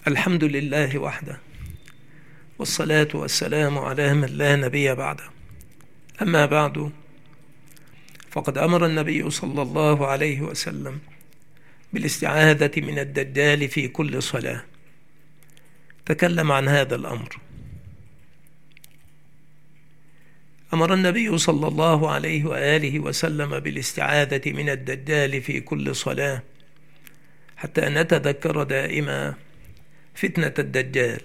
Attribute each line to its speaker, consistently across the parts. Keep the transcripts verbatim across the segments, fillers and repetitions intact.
Speaker 1: الحمد لله وحده، والصلاة والسلام على من لا نبي بعده. أما بعد، فقد أمر النبي صلى الله عليه وسلم بالاستعاذة من الدجال في كل صلاة. تكلم عن هذا الأمر. أمر النبي صلى الله عليه وآله وسلم بالاستعاذة من الدجال في كل صلاة، حتى نتذكر دائما فتنة الدجال.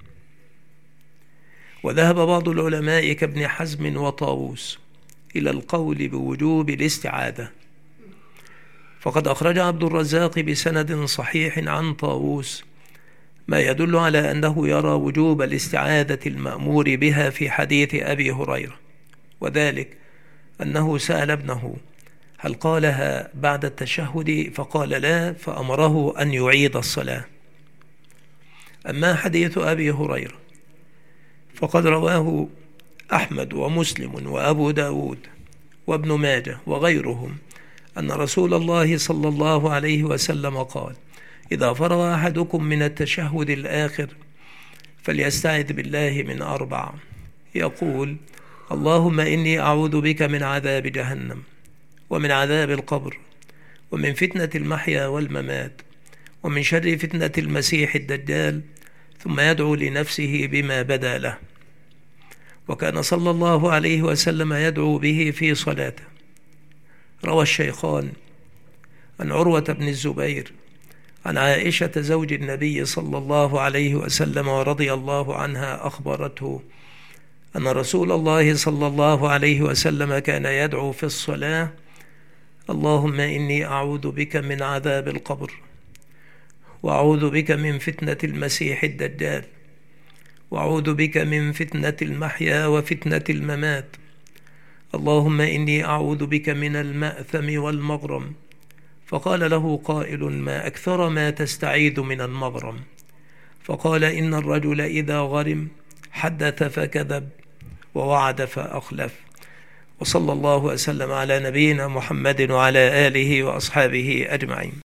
Speaker 1: وذهب بعض العلماء كابن حزم وطاووس إلى القول بوجوب الاستعاذة، فقد أخرج عبد الرزاق بسند صحيح عن طاووس ما يدل على أنه يرى وجوب الاستعاذة المأمور بها في حديث أبي هريرة، وذلك أنه سأل ابنه هل قالها بعد التشهد فقال لا، فأمره أن يعيد الصلاة. أما حديث أبي هريرة فقد رواه أحمد ومسلم وأبو داود وابن ماجه وغيرهم أن رسول الله صلى الله عليه وسلم قال: إذا فرغ أحدكم من التشهد الآخر فليستعذ بالله من أربع، يقول: اللهم إني أعوذ بك من عذاب جهنم، ومن عذاب القبر، ومن فتنة المحيا والممات، ومن شر فتنة المسيح الدجال، ثم يدعو لنفسه بما بدا له. وكان صلى الله عليه وسلم يدعو به في صلاته. روى الشيخان عن عروة بن الزبير عن عائشة زوج النبي صلى الله عليه وسلم ورضي الله عنها أخبرته أن رسول الله صلى الله عليه وسلم كان يدعو في الصلاة: اللهم إني أعوذ بك من عذاب القبر، وأعوذ بك من فتنة المسيح الدجال، وأعوذ بك من فتنة المحيا وفتنة الممات، اللهم إني أعوذ بك من المأثم والمغرم. فقال له قائل: ما أكثر ما تستعيذ من المغرم؟ فقال: إن الرجل إذا غرم حدث فكذب، ووعد فأخلف. وصلى الله وسلم على نبينا محمد وعلى آله وأصحابه أجمعين.